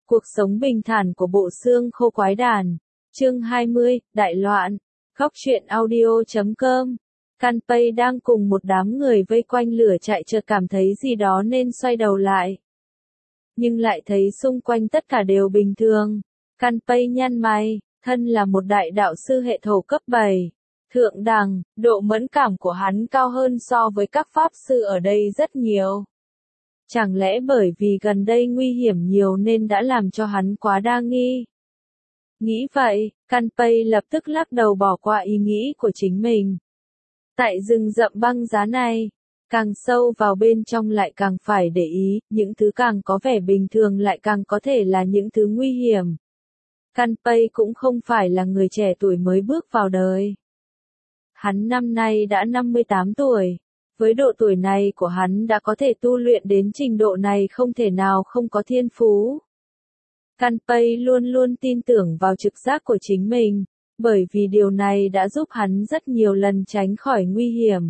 Cuộc sống bình thản của bộ xương khô quái đản. Chương 20, Đại loạn. Góc truyện audio.com. Kanpei đang cùng một đám người vây quanh lửa trại chợt cảm thấy gì đó nên xoay đầu lại. Nhưng lại thấy xung quanh tất cả đều bình thường. Kanpei nhăn mày, thân là một đại đạo sư hệ thổ cấp 7. Thượng đẳng, độ mẫn cảm của hắn cao hơn so với các pháp sư ở đây rất nhiều. Chẳng lẽ bởi vì gần đây nguy hiểm nhiều nên đã làm cho hắn quá đa nghi? Nghĩ vậy, Kanpei lập tức lắc đầu bỏ qua ý nghĩ của chính mình. Tại rừng rậm băng giá này, càng sâu vào bên trong lại càng phải để ý, những thứ càng có vẻ bình thường lại càng có thể là những thứ nguy hiểm. Kanpei cũng không phải là người trẻ tuổi mới bước vào đời. Hắn năm nay đã 58 tuổi. Với độ tuổi này của hắn đã có thể tu luyện đến trình độ này không thể nào không có thiên phú. Kanpei luôn luôn tin tưởng vào trực giác của chính mình, bởi vì điều này đã giúp hắn rất nhiều lần tránh khỏi nguy hiểm.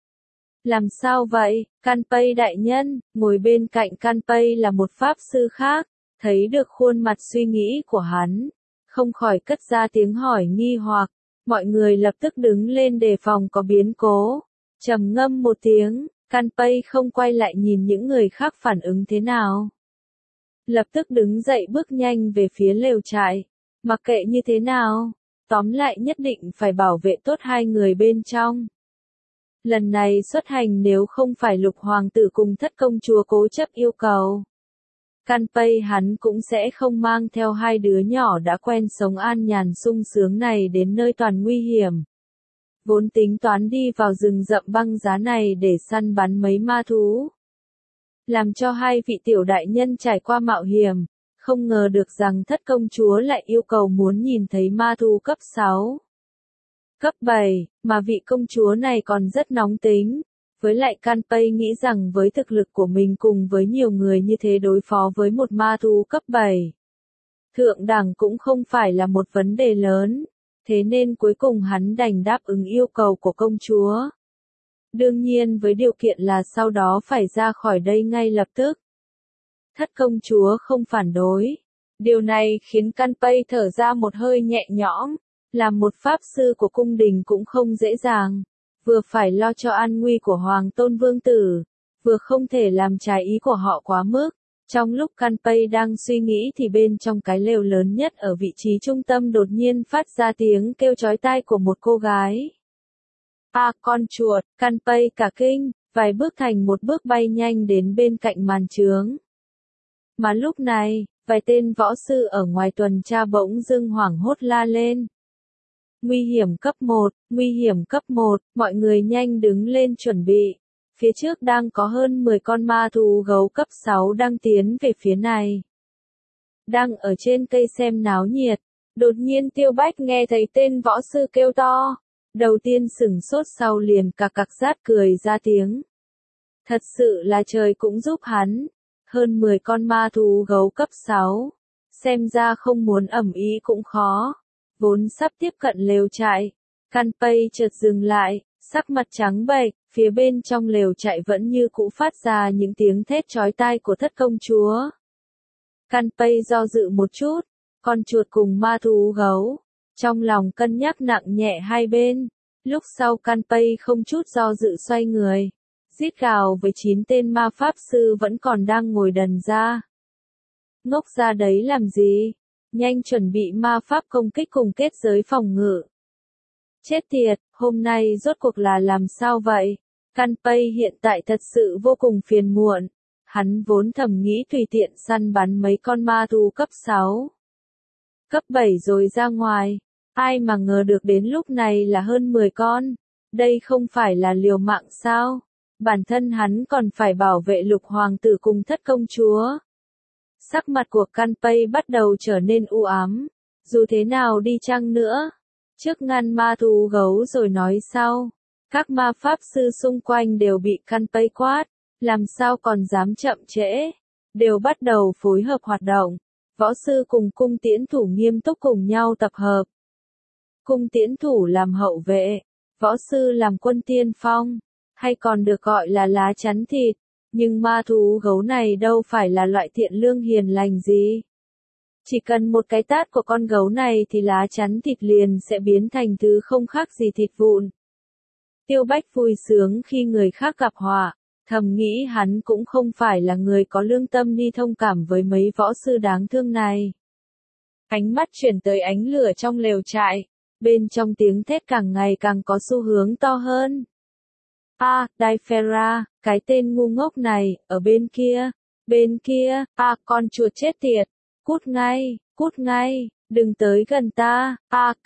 Làm sao vậy, Kanpei đại nhân? Ngồi bên cạnh Kanpei là một pháp sư khác, thấy được khuôn mặt suy nghĩ của hắn, không khỏi cất ra tiếng hỏi nghi hoặc. Mọi người lập tức đứng lên đề phòng có biến cố. Trầm ngâm một tiếng, Kanpei không quay lại nhìn những người khác phản ứng thế nào. Lập tức đứng dậy bước nhanh về phía lều trại. Mặc kệ như thế nào, tóm lại nhất định phải bảo vệ tốt hai người bên trong. Lần này xuất hành nếu không phải Lục Hoàng tử cùng Thất công chúa cố chấp yêu cầu, Kanpei hắn cũng sẽ không mang theo hai đứa nhỏ đã quen sống an nhàn sung sướng này đến nơi toàn nguy hiểm. Vốn tính toán đi vào rừng rậm băng giá này để săn bắn mấy ma thú. Làm cho hai vị tiểu đại nhân trải qua mạo hiểm, không ngờ được rằng Thất công chúa lại yêu cầu muốn nhìn thấy ma thú cấp 6. Cấp 7, mà vị công chúa này còn rất nóng tính. Với lại Kanpei nghĩ rằng với thực lực của mình cùng với nhiều người như thế đối phó với một ma thú cấp 7. Thượng đẳng cũng không phải là một vấn đề lớn. Thế nên cuối cùng hắn đành đáp ứng yêu cầu của công chúa. Đương nhiên với điều kiện là sau đó phải ra khỏi đây ngay lập tức. Thất công chúa không phản đối. Điều này khiến Kanpei thở ra một hơi nhẹ nhõm. Làm một pháp sư của cung đình cũng không dễ dàng. Vừa phải lo cho an nguy của Hoàng tôn vương tử, vừa không thể làm trái ý của họ quá mức. Trong lúc Kanpei đang suy nghĩ thì bên trong cái lều lớn nhất ở vị trí trung tâm đột nhiên phát ra tiếng kêu chói tai của một cô gái. À, con chuột, Kanpei cả kinh, vài bước thành một bước bay nhanh đến bên cạnh màn chướng. Mà lúc này, vài tên võ sư ở ngoài tuần tra bỗng dưng hoảng hốt la lên. Nguy hiểm cấp 1, nguy hiểm cấp 1, mọi người nhanh đứng lên chuẩn bị. Phía trước đang có hơn 10 con ma thú gấu cấp 6 đang tiến về phía này. Đang ở trên cây xem náo nhiệt, đột nhiên Tiêu Bách nghe thấy tên võ sư kêu to. Đầu tiên sửng sốt sau liền cặc cặc rát cười ra tiếng. Thật sự là trời cũng giúp hắn. Hơn 10 con ma thú gấu cấp 6. Xem ra không muốn ầm ĩ cũng khó. Vốn sắp tiếp cận lều trại, Kanpei chợt dừng lại, sắc mặt trắng bệch, phía bên trong lều trại vẫn như cũ phát ra những tiếng thét chói tai của Thất công chúa. Kanpei do dự một chút, con chuột cùng ma thú gấu, trong lòng cân nhắc nặng nhẹ hai bên, lúc sau Kanpei không chút do dự xoay người, rít gào với 9 tên ma pháp sư vẫn còn đang ngồi đần ra. Ngốc ra đấy làm gì? Nhanh chuẩn bị ma pháp công kích cùng kết giới phòng ngự. Chết tiệt, hôm nay rốt cuộc là làm sao vậy? Kanpei hiện tại thật sự vô cùng phiền muộn. Hắn vốn thầm nghĩ tùy tiện săn bắn mấy con ma thú cấp 6. Cấp 7 rồi ra ngoài. Ai mà ngờ được đến lúc này là hơn 10 con. Đây không phải là liều mạng sao? Bản thân hắn còn phải bảo vệ Lục Hoàng tử cùng Thất công chúa. Sắc mặt của Kanpei bắt đầu trở nên u ám. Dù thế nào đi chăng nữa, trước ngăn ma thú gấu rồi nói sau. Các ma pháp sư xung quanh đều bị Kanpei quát, làm sao còn dám chậm trễ. Đều bắt đầu phối hợp hoạt động. Võ sư cùng cung tiễn thủ nghiêm túc cùng nhau tập hợp. Cung tiễn thủ làm hậu vệ, võ sư làm quân tiên phong, hay còn được gọi là lá chắn thịt. Nhưng ma thú gấu này đâu phải là loại thiện lương hiền lành gì. Chỉ cần một cái tát của con gấu này thì lá chắn thịt liền sẽ biến thành thứ không khác gì thịt vụn. Tiêu Bách vui sướng khi người khác gặp họa, thầm nghĩ hắn cũng không phải là người có lương tâm đi thông cảm với mấy võ sư đáng thương này. Ánh mắt chuyển tới ánh lửa trong lều trại, bên trong tiếng thét càng ngày càng có xu hướng to hơn. Daifera, cái tên ngu ngốc này, ở bên kia, con chuột chết tiệt, cút ngay, đừng tới gần ta,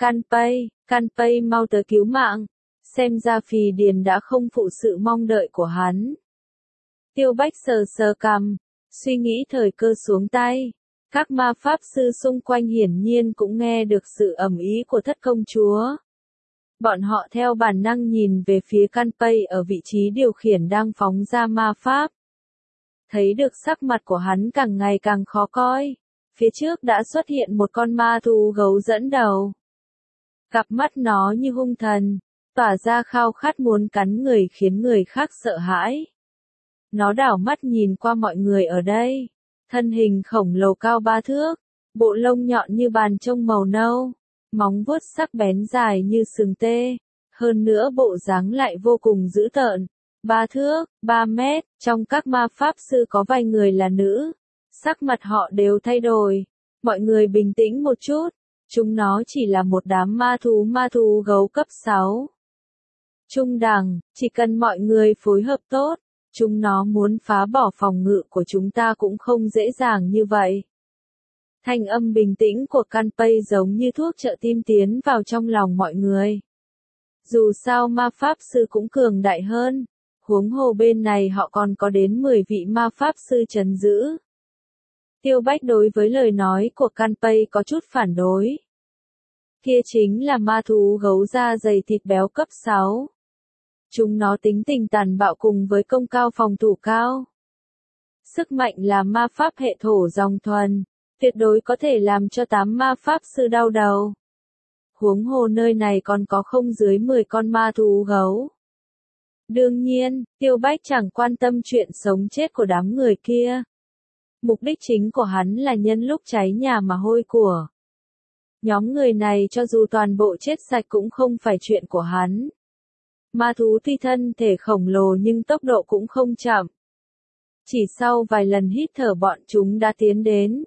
Kanpei mau tới cứu mạng, xem ra Phì Điền đã không phụ sự mong đợi của hắn. Tiêu Bách sờ sờ cằm, suy nghĩ thời cơ xuống tay. Các ma pháp sư xung quanh hiển nhiên cũng nghe được sự ầm ĩ của thất công chúa. Bọn họ theo bản năng nhìn về phía Kanpei ở vị trí điều khiển đang phóng ra ma pháp. Thấy được sắc mặt của hắn càng ngày càng khó coi. Phía trước đã xuất hiện một con ma thú gấu dẫn đầu. Cặp mắt nó như hung thần, tỏa ra khao khát muốn cắn người khiến người khác sợ hãi. Nó đảo mắt nhìn qua mọi người ở đây. Thân hình khổng lồ cao 3 thước, bộ lông nhọn như bàn trông màu nâu, móng vuốt sắc bén dài như sừng tê, hơn nữa bộ dáng lại vô cùng dữ tợn. 3 thước, 3 mét, trong các ma pháp sư có vài người là nữ, sắc mặt họ đều thay đổi. Mọi người bình tĩnh một chút, chúng nó chỉ là một đám ma thú gấu cấp 6. Trung đẳng, chỉ cần mọi người phối hợp tốt. Chúng nó muốn phá bỏ phòng ngự của chúng ta cũng không dễ dàng như vậy. Thanh âm bình tĩnh của Kanpei giống như thuốc trợ tim tiến vào trong lòng mọi người. Dù sao ma pháp sư cũng cường đại hơn, huống hồ bên này họ còn có đến 10 vị ma pháp sư trấn giữ. Tiêu Bách đối với lời nói của Kanpei có chút phản đối. Kia chính là ma thú gấu da dày thịt béo cấp 6. Chúng nó tính tình tàn bạo cùng với công cao phòng thủ cao. Sức mạnh là ma pháp hệ thổ dòng thuần, tuyệt đối có thể làm cho 8 ma pháp sư đau đầu. Huống hồ nơi này còn có không dưới 10 con ma thú gấu. Đương nhiên, Tiêu Bách chẳng quan tâm chuyện sống chết của đám người kia. Mục đích chính của hắn là nhân lúc cháy nhà mà hôi của. Nhóm người này cho dù toàn bộ chết sạch cũng không phải chuyện của hắn. Ma thú tuy thân thể khổng lồ nhưng tốc độ cũng không chậm. Chỉ sau vài lần hít thở bọn chúng đã tiến đến.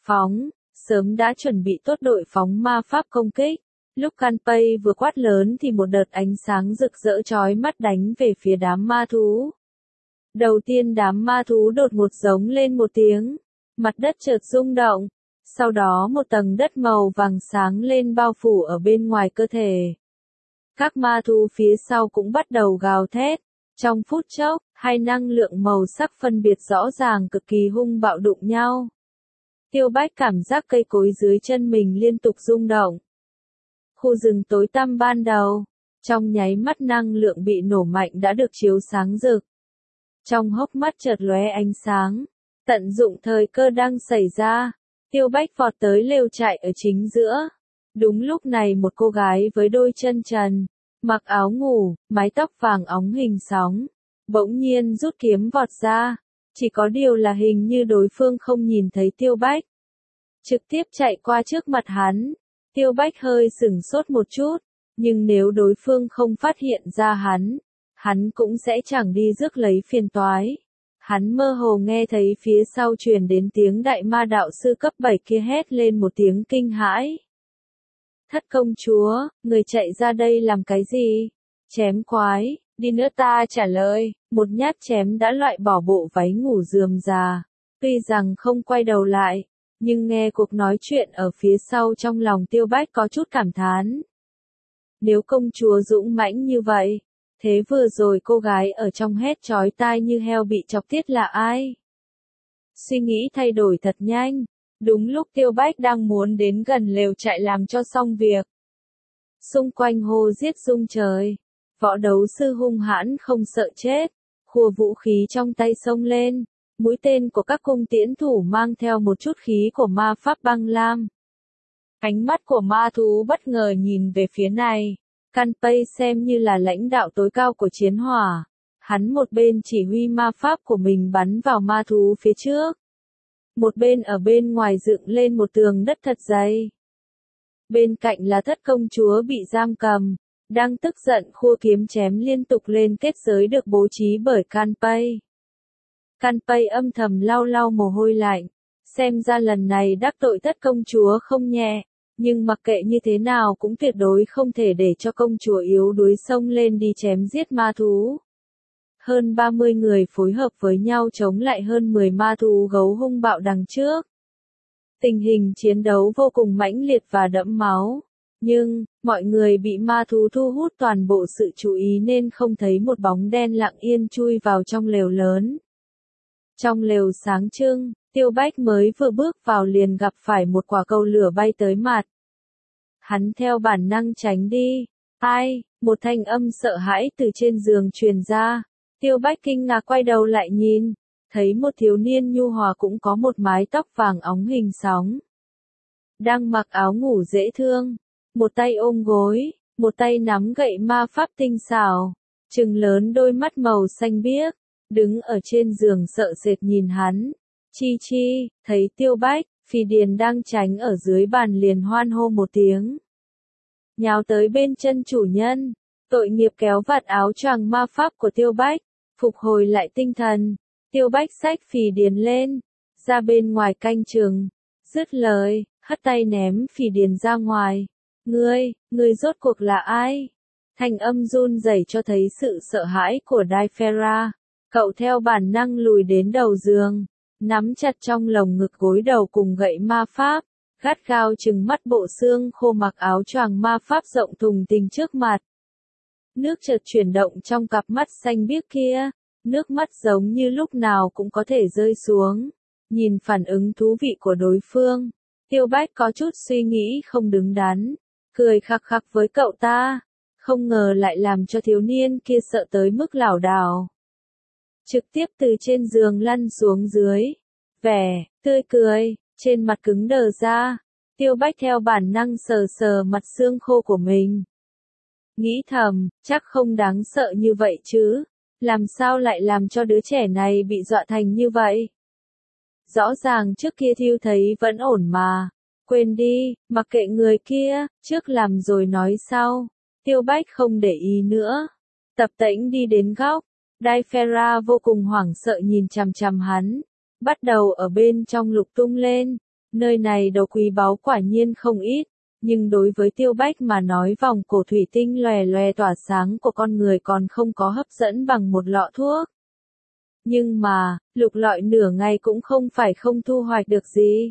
Sớm đã chuẩn bị tốt đội phóng ma pháp công kích. Lúc Kanpei vừa quát lớn thì một đợt ánh sáng rực rỡ chói mắt đánh về phía đám ma thú. Đầu tiên đám ma thú đột ngột giống lên một tiếng. Mặt đất chợt rung động. Sau đó một tầng đất màu vàng sáng lên bao phủ ở bên ngoài cơ thể. Các ma thú phía sau cũng bắt đầu gào thét. Trong phút chốc, hai năng lượng màu sắc phân biệt rõ ràng cực kỳ hung bạo đụng nhau. Tiêu Bách cảm giác cây cối dưới chân mình liên tục rung động. Khu rừng tối tăm ban đầu, trong nháy mắt năng lượng bị nổ mạnh đã được chiếu sáng rực. Trong hốc mắt chợt lóe ánh sáng, tận dụng thời cơ đang xảy ra, Tiêu Bách vọt tới lều trại ở chính giữa. Đúng lúc này một cô gái với đôi chân trần, mặc áo ngủ, mái tóc vàng óng hình sóng, bỗng nhiên rút kiếm vọt ra, chỉ có điều là hình như đối phương không nhìn thấy Tiêu Bách. Trực tiếp chạy qua trước mặt hắn, Tiêu Bách hơi sửng sốt một chút, nhưng nếu đối phương không phát hiện ra hắn cũng sẽ chẳng đi rước lấy phiền toái. Hắn mơ hồ nghe thấy phía sau truyền đến tiếng đại ma đạo sư cấp 7 kia hét lên một tiếng kinh hãi. Thất công chúa, người chạy ra đây làm cái gì? Chém quái, đi nữa ta trả lời, một nhát chém đã loại bỏ bộ váy ngủ rườm rà. Tuy rằng không quay đầu lại, nhưng nghe cuộc nói chuyện ở phía sau trong lòng Tiêu Bách có chút cảm thán. Nếu công chúa dũng mãnh như vậy, thế vừa rồi cô gái ở trong hét chói tai như heo bị chọc tiết là ai? Suy nghĩ thay đổi thật nhanh. Đúng lúc Tiêu Bách đang muốn đến gần lều trại làm cho xong việc. Xung quanh hô giết rung trời. Võ đấu sư hung hãn không sợ chết. Khua vũ khí trong tay xông lên. Mũi tên của các cung tiễn thủ mang theo một chút khí của ma pháp băng lam. Ánh mắt của ma thú bất ngờ nhìn về phía này. Kanpei xem như là lãnh đạo tối cao của chiến hỏa. Hắn một bên chỉ huy ma pháp của mình bắn vào ma thú phía trước. một bên ở bên ngoài dựng lên một tường đất thật dày. Bên cạnh là thất công chúa bị giam cầm, đang tức giận khua kiếm chém liên tục lên kết giới được bố trí bởi Kanpei. Kanpei âm thầm lau lau mồ hôi lạnh, xem ra lần này đắc tội thất công chúa không nhẹ, nhưng mặc kệ như thế nào cũng tuyệt đối không thể để cho công chúa yếu đuối xông lên đi chém giết ma thú. Hơn 30 người phối hợp với nhau chống lại hơn 10 ma thú gấu hung bạo đằng trước. Tình hình chiến đấu vô cùng mãnh liệt và đẫm máu, nhưng mọi người bị ma thú thu hút toàn bộ sự chú ý nên không thấy một bóng đen lặng yên chui vào trong lều lớn. Trong lều sáng trưng, Tiêu Bách mới vừa bước vào liền gặp phải một quả cầu lửa bay tới mặt. Hắn theo bản năng tránh đi. Ai? Một thanh âm sợ hãi từ trên giường truyền ra. Tiêu Bách kinh ngạc quay đầu lại nhìn, thấy một thiếu niên nhu hòa cũng có một mái tóc vàng óng hình sóng. Đang mặc áo ngủ dễ thương, một tay ôm gối, một tay nắm gậy ma pháp tinh xảo, trừng lớn đôi mắt màu xanh biếc, đứng ở trên giường sợ sệt nhìn hắn. Chi chi, thấy Tiêu Bách, Phì Điền đang tránh ở dưới bàn liền hoan hô một tiếng. Nhào tới bên chân chủ nhân, tội nghiệp kéo vạt áo choàng ma pháp của Tiêu Bách, phục hồi lại tinh thần. Tiêu Bách xách Phì Điền lên, ra bên ngoài canh chừng, dứt lời, hất tay ném Phì Điền ra ngoài. Ngươi rốt cuộc là ai? Thanh âm run rẩy cho thấy sự sợ hãi của Daifera. Cậu theo bản năng lùi đến đầu giường, nắm chặt trong lồng ngực gối đầu cùng gậy ma pháp, gắt gao trừng mắt bộ xương khô mặc áo choàng ma pháp rộng thùng thình trước mặt. Nước chợt chuyển động trong cặp mắt xanh biếc kia, nước mắt giống như lúc nào cũng có thể rơi xuống. Nhìn phản ứng thú vị của đối phương, Tiêu Bách có chút suy nghĩ không đứng đắn, cười khặc khặc với cậu ta, không ngờ lại làm cho thiếu niên kia sợ tới mức lảo đảo. Trực tiếp từ trên giường lăn xuống dưới, vẻ tươi cười trên mặt cứng đờ ra. Tiêu Bách theo bản năng sờ sờ mặt xương khô của mình. Nghĩ thầm, chắc không đáng sợ như vậy chứ, làm sao lại làm cho đứa trẻ này bị dọa thành như vậy? Rõ ràng trước kia Thiêu thấy vẫn ổn mà, quên đi, mặc kệ người kia, trước làm rồi nói sau. Tiêu Bách không để ý nữa, tập tễnh đi đến góc. Daifera vô cùng hoảng sợ nhìn chằm chằm hắn, bắt đầu ở bên trong lục tung lên. Nơi này đồ quý báu quả nhiên không ít, nhưng đối với Tiêu Bách mà nói vòng cổ thủy tinh lòe lòe tỏa sáng của con người còn không có hấp dẫn bằng một lọ thuốc. Nhưng mà, lục lọi nửa ngày cũng không phải không thu hoạch được gì.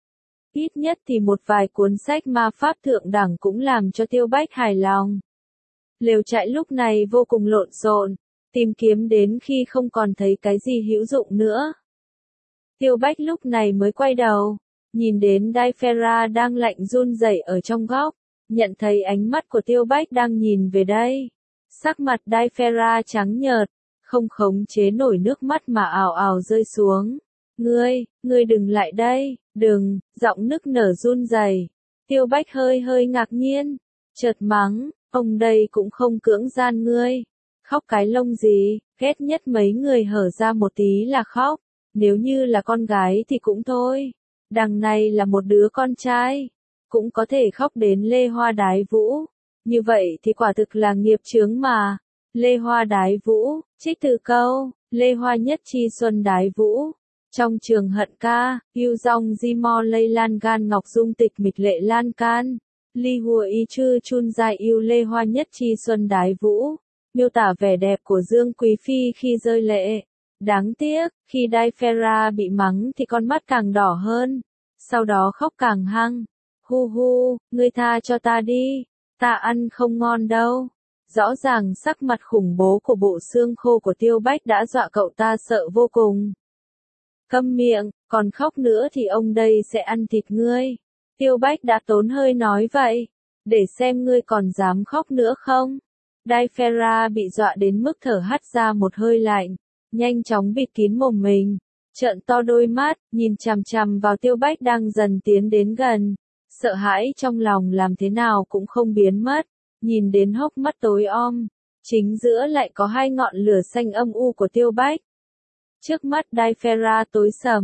Ít nhất thì một vài cuốn sách ma pháp thượng đẳng cũng làm cho Tiêu Bách hài lòng. Lều trại lúc này vô cùng lộn xộn, tìm kiếm đến khi không còn thấy cái gì hữu dụng nữa. Tiêu Bách lúc này mới quay đầu, nhìn đến Daifera đang lạnh run rẩy ở trong góc, nhận thấy ánh mắt của Tiêu Bách đang nhìn về đây. Sắc mặt Daifera trắng nhợt, không khống chế nổi nước mắt mà ào ào rơi xuống. Ngươi đừng lại đây, đừng, giọng nức nở run rẩy. Tiêu Bách hơi ngạc nhiên, chợt mắng, ông đây cũng không cưỡng gian ngươi. Khóc cái lông gì, ghét nhất mấy người hở ra một tí là khóc, nếu như là con gái thì cũng thôi. Đằng này là một đứa con trai, cũng có thể khóc đến lê hoa đái vũ. Như vậy thì quả thực là nghiệp chướng mà. Lê hoa đái vũ, trích từ câu, lê hoa nhất chi xuân đái vũ. Trong trường hận ca, yêu dòng di mo lây lan gan ngọc dung tịch mịch lệ lan can. Ly hùa y chư chun dài yêu lê hoa nhất chi xuân đái vũ. Miêu tả vẻ đẹp của Dương Quý Phi khi rơi lệ. Đáng tiếc, khi Daifera bị mắng thì con mắt càng đỏ hơn, sau đó khóc càng hăng. Hu hu, ngươi tha cho ta đi, ta ăn không ngon đâu. Rõ ràng sắc mặt khủng bố của bộ xương khô của Tiêu Bách đã dọa cậu ta sợ vô cùng. Câm miệng, còn khóc nữa thì ông đây sẽ ăn thịt ngươi. Tiêu Bách đã tốn hơi nói vậy, để xem ngươi còn dám khóc nữa không. Daifera bị dọa đến mức thở hắt ra một hơi lạnh, nhanh chóng bịt kín mồm mình, trợn to đôi mắt, nhìn chằm chằm vào Tiêu Bách đang dần tiến đến gần. Sợ hãi trong lòng làm thế nào cũng không biến mất, nhìn đến hốc mắt tối om, chính giữa lại có hai ngọn lửa xanh âm u của Tiêu Bách. Trước mắt Daifera tối sầm,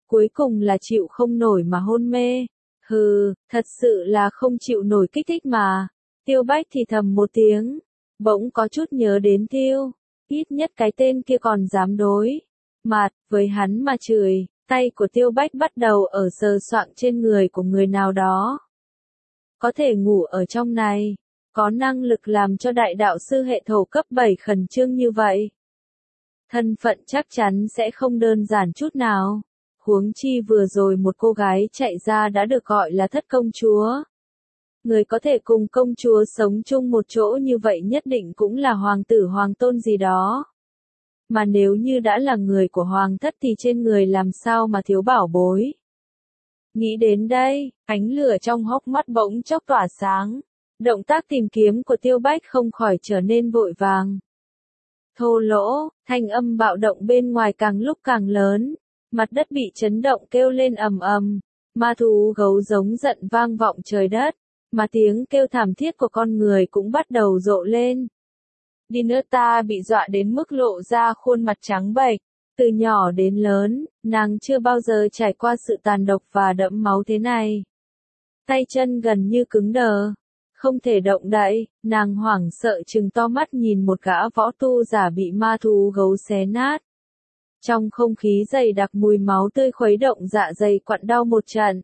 cuối cùng là chịu không nổi mà hôn mê. Hừ, thật sự là không chịu nổi kích thích mà. Tiêu Bách thì thầm một tiếng, bỗng có chút nhớ đến Tiêu, ít nhất cái tên kia còn dám đối mặt với hắn mà chửi. Tay của Tiêu Bách bắt đầu ở sờ soạng trên người của người nào đó. Có thể ngủ ở trong này, có năng lực làm cho đại đạo sư hệ thổ cấp 7 khẩn trương như vậy. Thân phận chắc chắn sẽ không đơn giản chút nào. Huống chi vừa rồi một cô gái chạy ra đã được gọi là thất công chúa. Người có thể cùng công chúa sống chung một chỗ như vậy nhất định cũng là hoàng tử hoàng tôn gì đó. Mà nếu như đã là người của hoàng thất thì trên người làm sao mà thiếu bảo bối. Nghĩ đến đây, ánh lửa trong hốc mắt bỗng chốc tỏa sáng. Động tác tìm kiếm của Tiêu Bách không khỏi trở nên vội vàng. Thô lỗ, thanh âm bạo động bên ngoài càng lúc càng lớn. Mặt đất bị chấn động kêu lên ầm ầm. Ma thú gấu giống giận vang vọng trời đất. Mà tiếng kêu thảm thiết của con người cũng bắt đầu rộ lên. Dinata bị dọa đến mức lộ ra khuôn mặt trắng bệch. Từ nhỏ đến lớn, nàng chưa bao giờ trải qua sự tàn độc và đẫm máu thế này. Tay chân gần như cứng đờ. Không thể động đậy, nàng hoảng sợ trừng to mắt nhìn một gã võ tu giả bị ma thú gấu xé nát. Trong không khí dày đặc mùi máu tươi khuấy động dạ dày quặn đau một trận.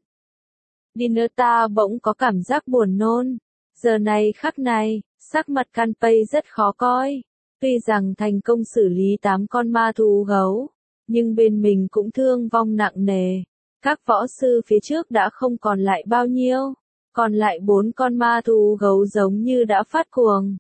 Dinata bỗng có cảm giác buồn nôn. Giờ này khắc này, sắc mặt Kanpei rất khó coi. Tuy rằng thành công xử lý 8 con ma thú gấu, nhưng bên mình cũng thương vong nặng nề. Các võ sư phía trước đã không còn lại bao nhiêu. Còn lại 4 con ma thú gấu giống như đã phát cuồng.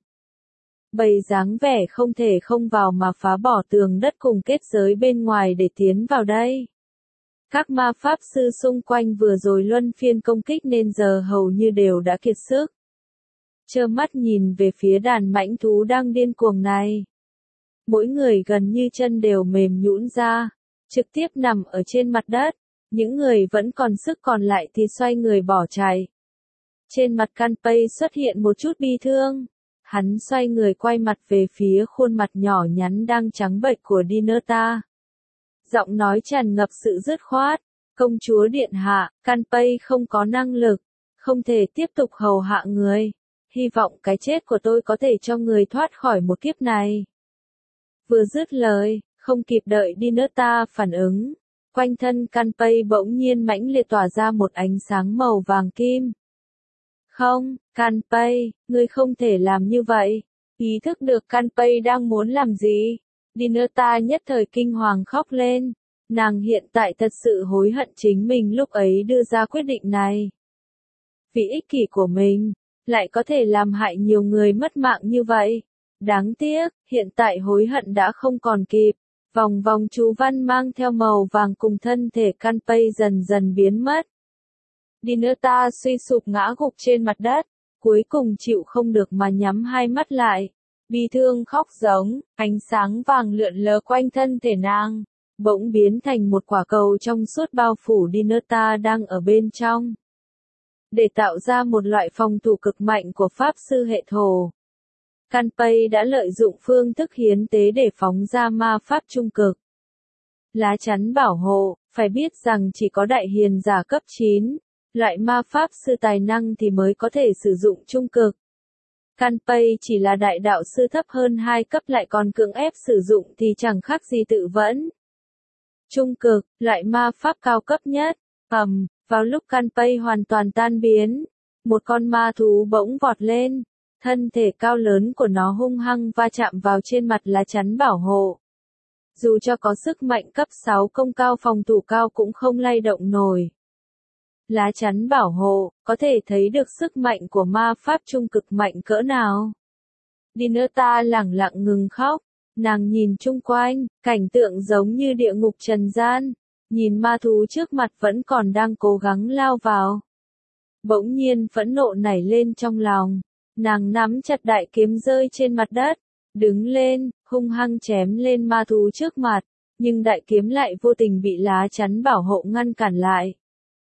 Bầy dáng vẻ không thể không vào mà phá bỏ tường đất cùng kết giới bên ngoài để tiến vào đây. Các ma pháp sư xung quanh vừa rồi luân phiên công kích nên giờ hầu như đều đã kiệt sức. Trơ mắt nhìn về phía đàn mãnh thú đang điên cuồng này. Mỗi người gần như chân đều mềm nhũn ra, trực tiếp nằm ở trên mặt đất. Những người vẫn còn sức còn lại thì xoay người bỏ chạy. Trên mặt Kanpei xuất hiện một chút bi thương. Hắn xoay người quay mặt về phía khuôn mặt nhỏ nhắn đang trắng bệch của Dinata. Giọng nói tràn ngập sự dứt khoát. Công chúa điện hạ, Kanpei không có năng lực, không thể tiếp tục hầu hạ người. Hy vọng cái chết của tôi có thể cho người thoát khỏi một kiếp này. Vừa dứt lời, không kịp đợi Dinata phản ứng. Quanh thân Kanpei bỗng nhiên mãnh liệt tỏa ra một ánh sáng màu vàng kim. Không, Kanpei, ngươi không thể làm như vậy. Ý thức được Kanpei đang muốn làm gì. Dinata nhất thời kinh hoàng khóc lên. Nàng hiện tại thật sự hối hận chính mình lúc ấy đưa ra quyết định này. Vì ích kỷ của mình, lại có thể làm hại nhiều người mất mạng như vậy. Đáng tiếc, hiện tại hối hận đã không còn kịp. Vòng vòng chú văn mang theo màu vàng cùng thân thể Kanpei dần dần biến mất. Dinata suy sụp ngã gục trên mặt đất, cuối cùng chịu không được mà nhắm hai mắt lại. Bi thương khóc giống, ánh sáng vàng lượn lờ quanh thân thể nàng, bỗng biến thành một quả cầu trong suốt bao phủ Dinata đang ở bên trong. Để tạo ra một loại phòng thủ cực mạnh của pháp sư hệ thổ, Kanpei đã lợi dụng phương thức hiến tế để phóng ra ma pháp trung cực. Lá chắn bảo hộ, phải biết rằng chỉ có đại hiền giả cấp 9, loại ma pháp sư tài năng thì mới có thể sử dụng trung cực. Kanpei chỉ là đại đạo sư thấp hơn 2 cấp lại còn cưỡng ép sử dụng thì chẳng khác gì tự vẫn. Trung cực, loại ma pháp cao cấp nhất. Vào lúc Kanpei hoàn toàn tan biến, một con ma thú bỗng vọt lên. Thân thể cao lớn của nó hung hăng va chạm vào trên mặt lá chắn bảo hộ. Dù cho có sức mạnh cấp 6 công cao phòng thủ cao cũng không lay động nổi. Lá chắn bảo hộ, có thể thấy được sức mạnh của ma pháp trung cực mạnh cỡ nào. Dinata lẳng lặng ngừng khóc, nàng nhìn chung quanh, cảnh tượng giống như địa ngục trần gian, nhìn ma thú trước mặt vẫn còn đang cố gắng lao vào. Bỗng nhiên phẫn nộ nảy lên trong lòng, nàng nắm chặt đại kiếm rơi trên mặt đất, đứng lên, hung hăng chém lên ma thú trước mặt, nhưng đại kiếm lại vô tình bị lá chắn bảo hộ ngăn cản lại.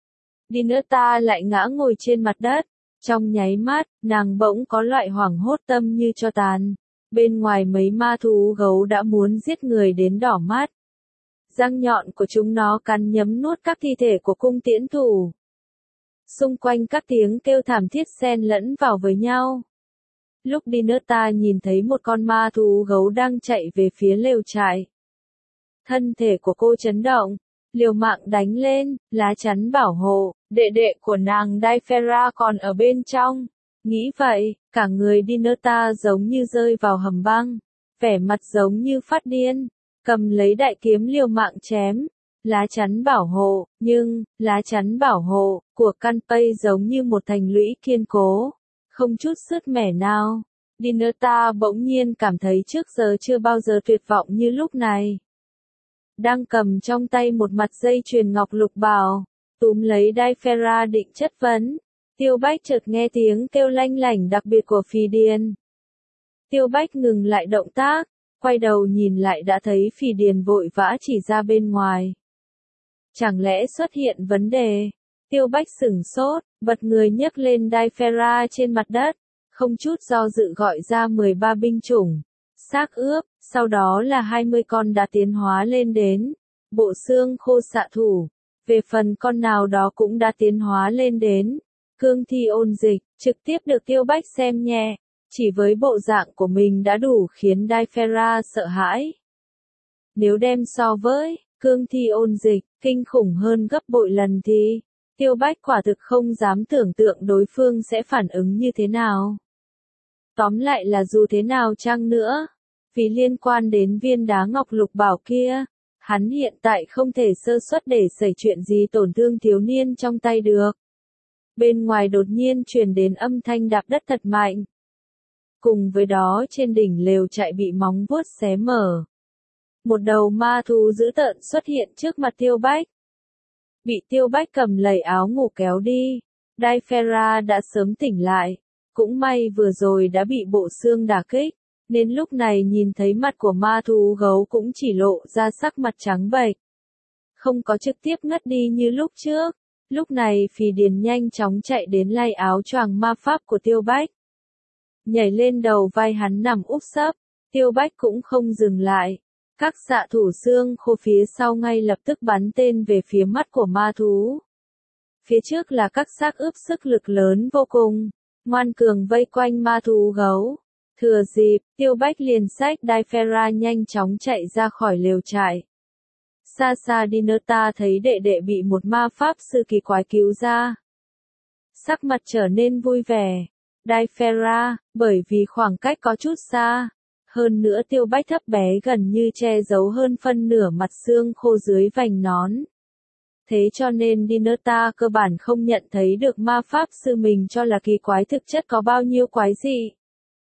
Dinata lại ngã ngồi trên mặt đất, trong nháy mắt, nàng bỗng có loại hoảng hốt tâm như cho tàn. Bên ngoài mấy ma thú gấu đã muốn giết người đến đỏ mắt. Răng nhọn của chúng nó cắn nhấm nuốt các thi thể của cung tiễn thủ. Xung quanh các tiếng kêu thảm thiết xen lẫn vào với nhau. Lúc Dinerta nhìn thấy một con ma thú gấu đang chạy về phía lều trại. Thân thể của cô chấn động, liều mạng đánh lên, lá chắn bảo hộ, đệ đệ của nàng Daifera còn ở bên trong. Nghĩ vậy, cả người Dinerta giống như rơi vào hầm băng, vẻ mặt giống như phát điên, cầm lấy đại kiếm liều mạng chém. Lá chắn bảo hộ, nhưng, lá chắn bảo hộ của Kanpei giống như một thành lũy kiên cố, không chút sứt mẻ nào. Dinerta bỗng nhiên cảm thấy trước giờ chưa bao giờ tuyệt vọng như lúc này. Đang cầm trong tay một mặt dây chuyền ngọc lục bảo, túm lấy Daifera định chất vấn. Tiêu Bách chợt nghe tiếng kêu lanh lảnh đặc biệt của Phì Điền. Tiêu Bách ngừng lại động tác, quay đầu nhìn lại đã thấy Phì Điền vội vã chỉ ra bên ngoài. Chẳng lẽ xuất hiện vấn đề? Tiêu Bách sửng sốt, bật người nhấc lên Daifera trên mặt đất, không chút do dự gọi ra 13 binh chủng, xác ướp, sau đó là 20 con đã tiến hóa lên đến bộ xương khô xạ thủ. Về phần con nào đó cũng đã tiến hóa lên đến cương thi ôn dịch, trực tiếp được Tiêu Bách xem nhẹ, chỉ với bộ dạng của mình đã đủ khiến Daifera sợ hãi. Nếu đem so với cương thi ôn dịch, kinh khủng hơn gấp bội lần thì, Tiêu Bách quả thực không dám tưởng tượng đối phương sẽ phản ứng như thế nào. Tóm lại là dù thế nào chăng nữa, vì liên quan đến viên đá ngọc lục bảo kia, hắn hiện tại không thể sơ suất để xảy chuyện gì tổn thương thiếu niên trong tay được. Bên ngoài đột nhiên truyền đến âm thanh đạp đất thật mạnh. Cùng với đó trên đỉnh lều trại bị móng vuốt xé mở. Một đầu ma thú dữ tợn xuất hiện trước mặt Tiêu Bách. Bị Tiêu Bách cầm lấy áo ngủ kéo đi. Daifera đã sớm tỉnh lại. Cũng may vừa rồi đã bị bộ xương đả kích, nên lúc này nhìn thấy mặt của ma thú gấu cũng chỉ lộ ra sắc mặt trắng bệch. Không có trực tiếp ngất đi như lúc trước. Lúc này Phì Điền nhanh chóng chạy đến lay áo choàng ma pháp của Tiêu Bách. Nhảy lên đầu vai hắn nằm úp sấp, Tiêu Bách cũng không dừng lại. Các xạ thủ xương khô phía sau ngay lập tức bắn tên về phía mắt của ma thú. Phía trước là các xác ướp sức lực lớn vô cùng, ngoan cường vây quanh ma thú gấu. Thừa dịp, Tiêu Bách liền xách Daifera nhanh chóng chạy ra khỏi lều trại. Xa xa Dinerta thấy đệ đệ bị một ma pháp sư kỳ quái cứu ra. Sắc mặt trở nên vui vẻ. Daifera, bởi vì khoảng cách có chút xa. Hơn nữa Tiêu Bách thấp bé gần như che giấu hơn phân nửa mặt xương khô dưới vành nón. Thế cho nên Dinerta cơ bản không nhận thấy được ma pháp sư mình cho là kỳ quái thực chất có bao nhiêu quái dị.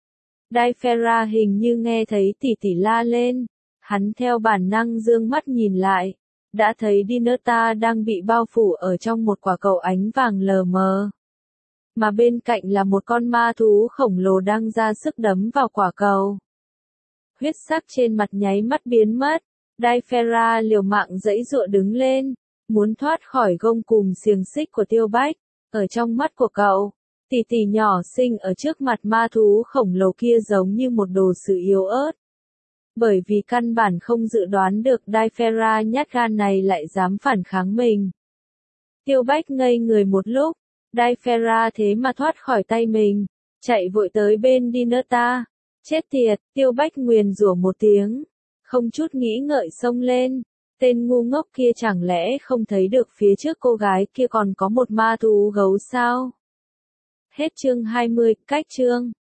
Daifera hình như nghe thấy tỷ tỷ la lên. Hắn theo bản năng dương mắt nhìn lại. Đã thấy Dinerta đang bị bao phủ ở trong một quả cầu ánh vàng lờ mờ. Mà bên cạnh là một con ma thú khổng lồ đang ra sức đấm vào quả cầu. Huyết sắc trên mặt nháy mắt biến mất. Daifera liều mạng giãy giụa đứng lên, muốn thoát khỏi gông cùm xiềng xích của Tiêu Bách. Ở trong mắt của cậu, tỷ tỷ nhỏ xinh ở trước mặt ma thú khổng lồ kia giống như một đồ sứ yếu ớt. Bởi vì căn bản không dự đoán được Daifera nhát gan này lại dám phản kháng mình. Tiêu Bách ngây người một lúc, Daifera thế mà thoát khỏi tay mình, chạy vội tới bên Dinerta. Chết tiệt, Tiêu Bách nguyền rủa một tiếng, không chút nghĩ ngợi xông lên. Tên ngu ngốc kia chẳng lẽ không thấy được phía trước cô gái kia còn có một ma thú gấu sao? Hết chương 20, cách chương.